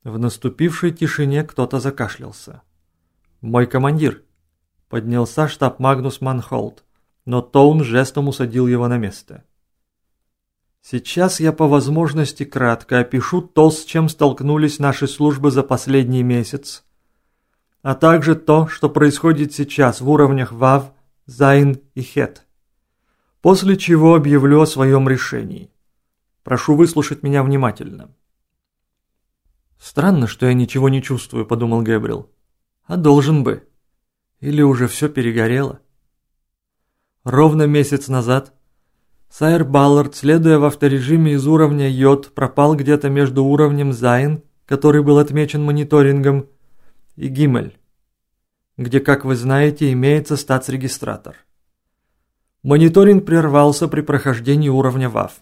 В наступившей тишине кто-то закашлялся. «Мой командир!» – поднялся штаб Магнус Манхолд, но Тоун жестом усадил его на место. «Сейчас я по возможности кратко опишу то, с чем столкнулись наши службы за последний месяц, а также то, что происходит сейчас в уровнях Вав, Зайн и Хет, после чего объявлю о своем решении. Прошу выслушать меня внимательно». «Странно, что я ничего не чувствую», – подумал Гэбриэл. «А должен бы. Или уже все перегорело?» Ровно месяц назад Сайр Баллард, следуя в авторежиме из уровня Йод, пропал где-то между уровнем Зайн, который был отмечен мониторингом, и Гимель, где, как вы знаете, имеется статс-регистратор. Мониторинг прервался при прохождении уровня Вав.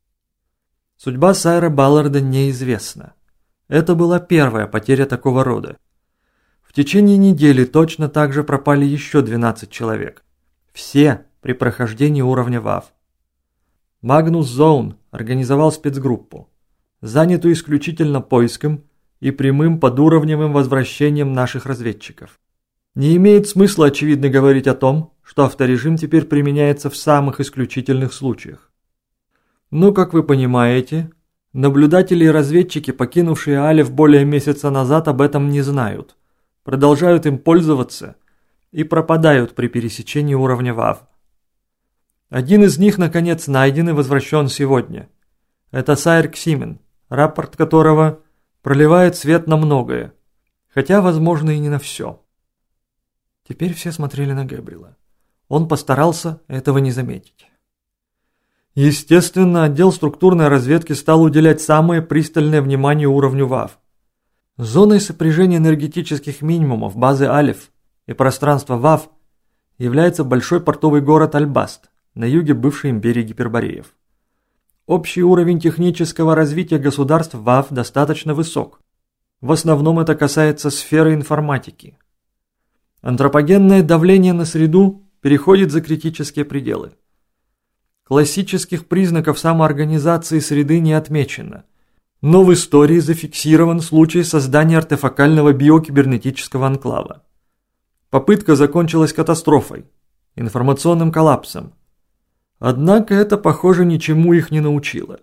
Судьба Сайра Балларда неизвестна. Это была первая потеря такого рода. В течение недели точно так же пропали еще 12 человек. Все при прохождении уровня Вав. Магнус Зоун организовал спецгруппу, занятую исключительно поиском и прямым подуровневым возвращением наших разведчиков. Не имеет смысла, очевидно, говорить о том, что авторежим теперь применяется в самых исключительных случаях. Но, как вы понимаете, наблюдатели и разведчики, покинувшие Алеф более месяца назад, об этом не знают, продолжают им пользоваться и пропадают при пересечении уровня Вав. Один из них, наконец, найден и возвращен сегодня. Это Сайр Ксимен, рапорт которого проливает свет на многое, хотя, возможно, и не на все. Теперь все смотрели на Гэбриэла. Он постарался этого не заметить. Естественно, отдел структурной разведки стал уделять самое пристальное внимание уровню Вав. Зоной сопряжения энергетических минимумов базы Алеф и пространства Вав является большой портовый город Альбаст на юге бывшей империи Гипербореев. Общий уровень технического развития государств Вав достаточно высок. В основном это касается сферы информатики. Антропогенное давление на среду переходит за критические пределы. Классических признаков самоорганизации среды не отмечено, но в истории зафиксирован случай создания артефакального биокибернетического анклава. Попытка закончилась катастрофой, информационным коллапсом. Однако это, похоже, ничему их не научило.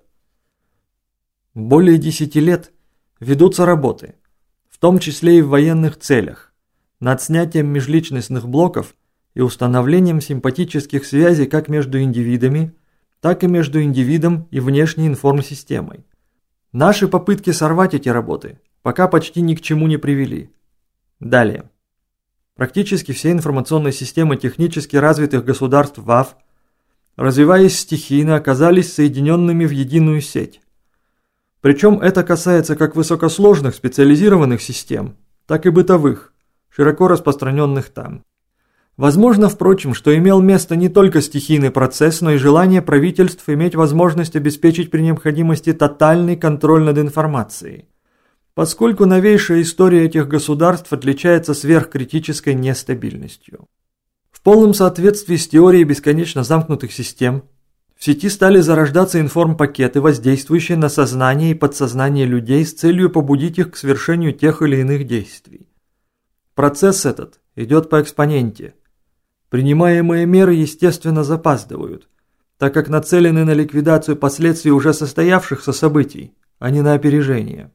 Более 10 лет ведутся работы, в том числе и в военных целях, над снятием межличностных блоков и установлением симпатических связей как между индивидами, так и между индивидом и внешней информсистемой. Наши попытки сорвать эти работы пока почти ни к чему не привели. Далее. Практически все информационные системы технически развитых государств ВАВ, развиваясь стихийно, оказались соединенными в единую сеть. Причем это касается как высокосложных специализированных систем, так и бытовых, широко распространенных там. Возможно, впрочем, что имел место не только стихийный процесс, но и желание правительств иметь возможность обеспечить при необходимости тотальный контроль над информацией, поскольку новейшая история этих государств отличается сверхкритической нестабильностью. В полном соответствии с теорией бесконечно замкнутых систем, в сети стали зарождаться информпакеты, воздействующие на сознание и подсознание людей с целью побудить их к совершению тех или иных действий. Процесс этот идет по экспоненте. Принимаемые меры, естественно, запаздывают, так как нацелены на ликвидацию последствий уже состоявшихся событий, а не на опережение.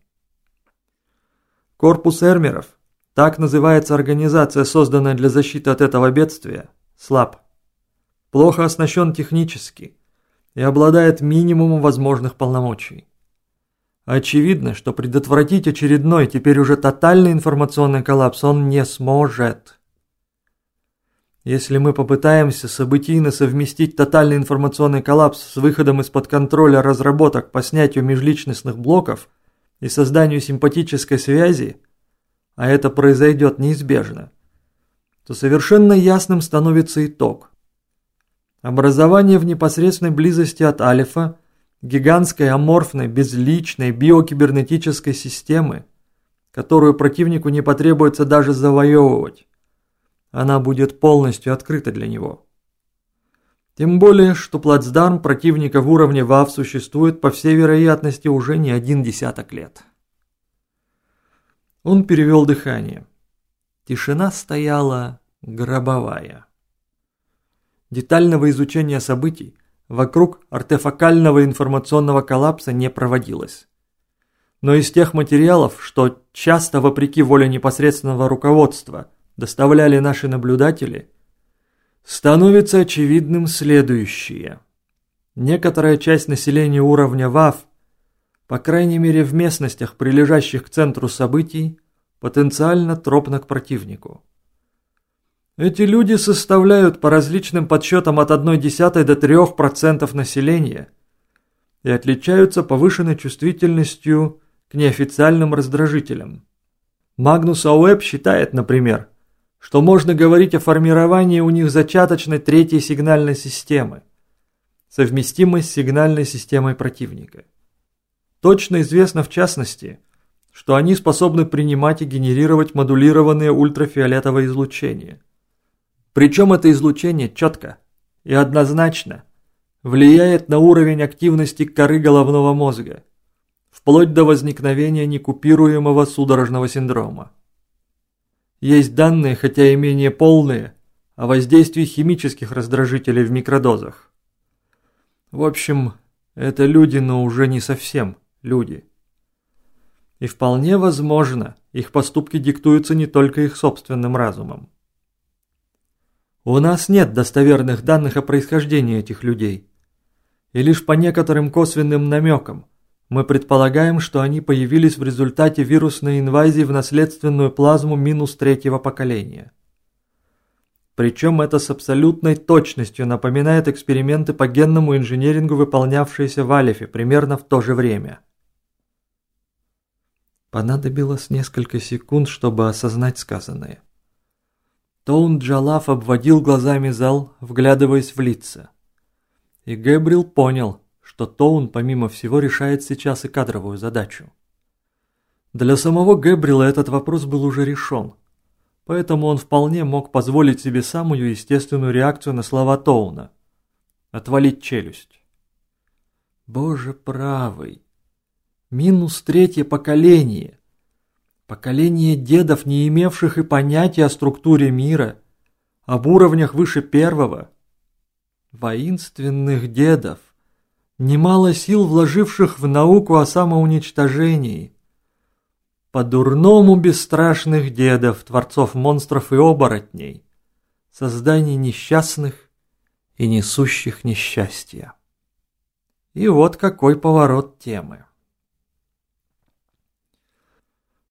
Корпус Эрмеров, так называется организация, созданная для защиты от этого бедствия, слаб, плохо оснащен технически и обладает минимумом возможных полномочий. Очевидно, что предотвратить очередной, теперь уже тотальный информационный коллапс он не сможет. Если мы попытаемся событийно совместить тотальный информационный коллапс с выходом из-под контроля разработок по снятию межличностных блоков и созданию симпатической связи, а это произойдет неизбежно, то совершенно ясным становится итог. Образование в непосредственной близости от Алефа гигантской аморфной, безличной биокибернетической системы, которую противнику не потребуется даже завоевывать. Она будет полностью открыта для него. Тем более, что плацдарм противника в уровне ВАВ существует по всей вероятности уже не 10 лет. Он перевел дыхание. Тишина стояла гробовая. Детального изучения событий вокруг артефакального информационного коллапса не проводилось. Но из тех материалов, что часто вопреки воле непосредственного руководства доставляли наши наблюдатели, становится очевидным следующее. Некоторая часть населения уровня ВАВ, по крайней мере в местностях, прилежащих к центру событий, потенциально тропна к противнику. Эти люди составляют по различным подсчетам от 0,1 до 3% населения и отличаются повышенной чувствительностью к неофициальным раздражителям. Магнус Ауэб считает, например, что можно говорить о формировании у них зачаточной третьей сигнальной системы, совместимой с сигнальной системой противника. Точно известно в частности, что они способны принимать и генерировать модулированные ультрафиолетовое излучение. Причем это излучение четко и однозначно влияет на уровень активности коры головного мозга, вплоть до возникновения некупируемого судорожного синдрома. Есть данные, хотя и менее полные, о воздействии химических раздражителей в микродозах. В общем, это люди, но уже не совсем люди. И вполне возможно, их поступки диктуются не только их собственным разумом. У нас нет достоверных данных о происхождении этих людей. И лишь по некоторым косвенным намекам мы предполагаем, что они появились в результате вирусной инвазии в наследственную плазму минус третьего поколения. Причем это с абсолютной точностью напоминает эксперименты по генному инженерингу, выполнявшиеся в Алефе примерно в то же время. Понадобилось несколько секунд, чтобы осознать сказанное. Тоун Джалаф обводил глазами зал, вглядываясь в лица. И Гэбриэл понял, что Тоун, помимо всего, решает сейчас и кадровую задачу. Для самого Гэбриэла этот вопрос был уже решен, поэтому он вполне мог позволить себе самую естественную реакцию на слова Тоуна – отвалить челюсть. Боже правый! Минус третье поколение! Поколение дедов, не имевших и понятия о структуре мира, об уровнях выше первого. Воинственных дедов, немало сил вложивших в науку о самоуничтожении. По-дурному бесстрашных дедов, творцов монстров и оборотней, созданий несчастных и несущих несчастья. И вот какой поворот темы.